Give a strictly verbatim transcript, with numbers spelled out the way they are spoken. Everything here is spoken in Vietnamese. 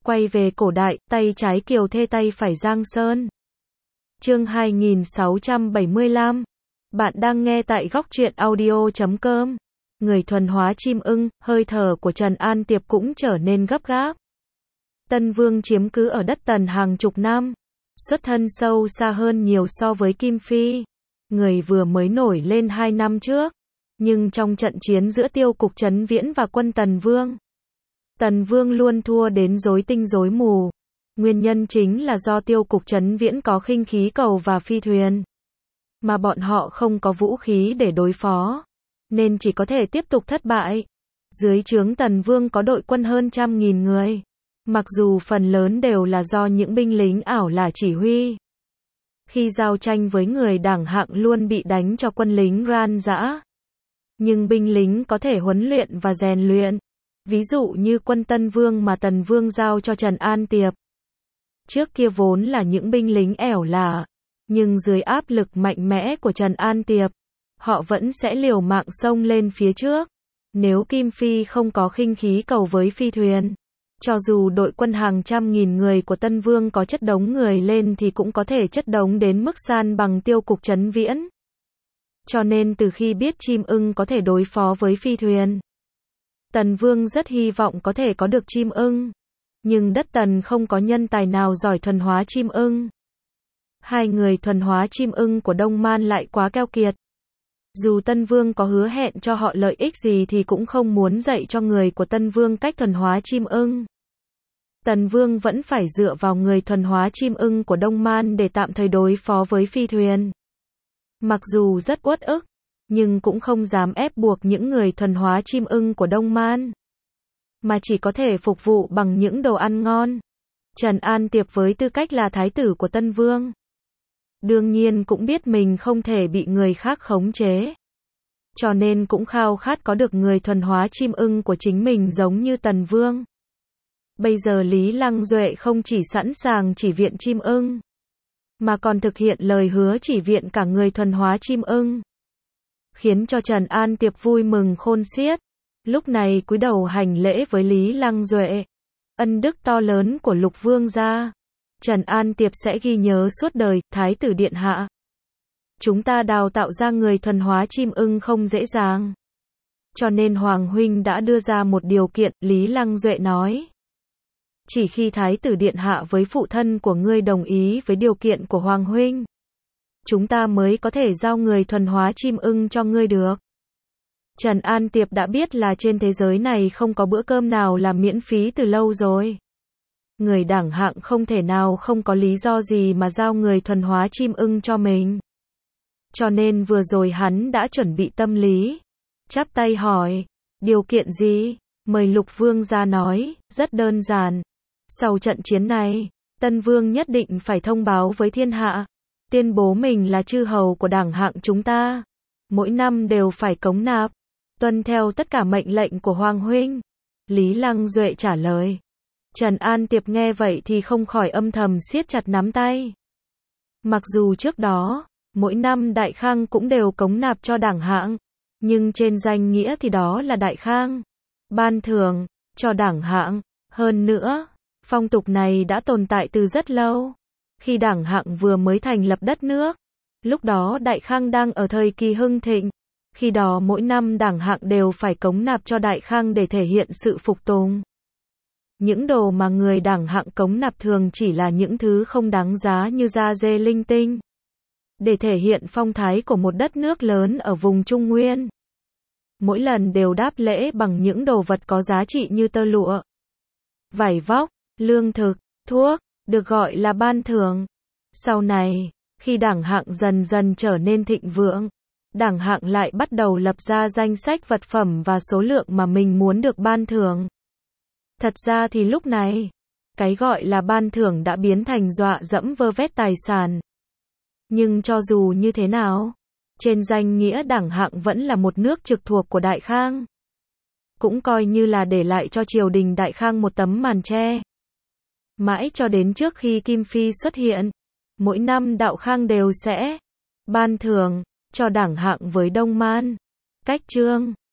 Quay về cổ đại, tay trái Kiều Thê tay phải Giang Sơn. Chương hai nghìn sáu trăm bảy mươi lăm. Bạn đang nghe tại góc truyện audio chấm com. Người thuần hóa chim ưng, hơi thở của Trần An Tiệp cũng trở nên gấp gáp. Tân Vương chiếm cứ ở đất Tần hàng chục năm, xuất thân sâu xa hơn nhiều so với Kim Phi. Người vừa mới nổi lên hai năm trước, nhưng trong trận chiến giữa Tiêu Cục Trấn Viễn và quân Tần Vương, Tần Vương luôn thua đến rối tinh rối mù. Nguyên nhân chính là do Tiêu Cục Trấn Viễn có khinh khí cầu và phi thuyền, mà bọn họ không có vũ khí để đối phó, nên chỉ có thể tiếp tục thất bại. Dưới trướng Tần Vương có đội quân hơn trăm nghìn người, mặc dù phần lớn đều là do những binh lính ảo là chỉ huy. Khi giao tranh với người đảng hạng luôn bị đánh cho quân lính ran rã. Nhưng binh lính có thể huấn luyện và rèn luyện. Ví dụ như quân Tân Vương mà Tần Vương giao cho Trần An Tiệp. Trước kia vốn là những binh lính ẻo lả, nhưng dưới áp lực mạnh mẽ của Trần An Tiệp, họ vẫn sẽ liều mạng xông lên phía trước. Nếu Kim Phi không có khinh khí cầu với phi thuyền, cho dù đội quân hàng trăm nghìn người của Tân Vương có chất đống người lên thì cũng có thể chất đống đến mức san bằng Tiêu Cục Trấn Viễn. Cho nên từ khi biết chim ưng có thể đối phó với phi thuyền, Tần Vương rất hy vọng có thể có được chim ưng. Nhưng đất Tần không có nhân tài nào giỏi thuần hóa chim ưng. Hai người thuần hóa chim ưng của Đông Man lại quá keo kiệt. Dù Tân Vương có hứa hẹn cho họ lợi ích gì thì cũng không muốn dạy cho người của Tân Vương cách thuần hóa chim ưng. Tần Vương vẫn phải dựa vào người thuần hóa chim ưng của Đông Man để tạm thời đối phó với phi thuyền. Mặc dù rất uất ức, nhưng cũng không dám ép buộc những người thuần hóa chim ưng của Đông Man, mà chỉ có thể phục vụ bằng những đồ ăn ngon. Trần An Tiệp với tư cách là thái tử của Tân Vương, đương nhiên cũng biết mình không thể bị người khác khống chế. Cho nên cũng khao khát có được người thuần hóa chim ưng của chính mình giống như Tần Vương. Bây giờ Lý Lăng Duệ không chỉ sẵn sàng chỉ viện chim ưng, mà còn thực hiện lời hứa chỉ viện cả người thuần hóa chim ưng, khiến cho Trần An Tiệp vui mừng khôn xiết. Lúc này cúi đầu hành lễ với Lý Lăng Duệ. Ân đức to lớn của Lục Vương gia, Trần An Tiệp sẽ ghi nhớ suốt đời. Thái tử điện hạ, chúng ta đào tạo ra người thuần hóa chim ưng không dễ dàng, cho nên Hoàng huynh đã đưa ra một điều kiện. Lý Lăng Duệ nói, chỉ khi Thái tử điện hạ với phụ thân của ngươi đồng ý với điều kiện của Hoàng huynh, chúng ta mới có thể giao người thuần hóa chim ưng cho ngươi được. Trần An Tiệp đã biết là trên thế giới này không có bữa cơm nào là miễn phí từ lâu rồi. Người đảng hạng không thể nào không có lý do gì mà giao người thuần hóa chim ưng cho mình. Cho nên vừa rồi hắn đã chuẩn bị tâm lý, chắp tay hỏi, điều kiện gì? Mời Lục Vương ra nói. Rất đơn giản. Sau trận chiến này, Tân Vương nhất định phải thông báo với thiên hạ, tuyên bố mình là chư hầu của đảng hạng chúng ta. Mỗi năm đều phải cống nạp, tuân theo tất cả mệnh lệnh của Hoàng huynh. Lý Lăng Duệ trả lời. Trần An Tiệp nghe vậy thì không khỏi âm thầm siết chặt nắm tay. Mặc dù trước đó, mỗi năm Đại Khang cũng đều cống nạp cho đảng hạng, nhưng trên danh nghĩa thì đó là Đại Khang ban thưởng cho đảng hạng. Hơn nữa, phong tục này đã tồn tại từ rất lâu. Khi đảng hạng vừa mới thành lập đất nước, lúc đó Đại Khang đang ở thời kỳ hưng thịnh. Khi đó mỗi năm đảng hạng đều phải cống nạp cho Đại Khang để thể hiện sự phục tùng. Những đồ mà người đảng hạng cống nạp thường chỉ là những thứ không đáng giá như da dê linh tinh, để thể hiện phong thái của một đất nước lớn ở vùng Trung Nguyên. Mỗi lần đều đáp lễ bằng những đồ vật có giá trị như tơ lụa, vải vóc, lương thực, thuốc, được gọi là ban thưởng. Sau này, khi đảng hạng dần dần trở nên thịnh vượng, đảng hạng lại bắt đầu lập ra danh sách vật phẩm và số lượng mà mình muốn được ban thưởng. Thật ra thì lúc này, cái gọi là ban thưởng đã biến thành dọa dẫm vơ vét tài sản. Nhưng cho dù như thế nào, trên danh nghĩa đảng hạng vẫn là một nước trực thuộc của Đại Khang. Cũng coi như là để lại cho triều đình Đại Khang một tấm màn che. Mãi cho đến trước khi Kim Phi xuất hiện, mỗi năm Đạo Khang đều sẽ ban thưởng cho đảng hạng với Đông Man. Cách chương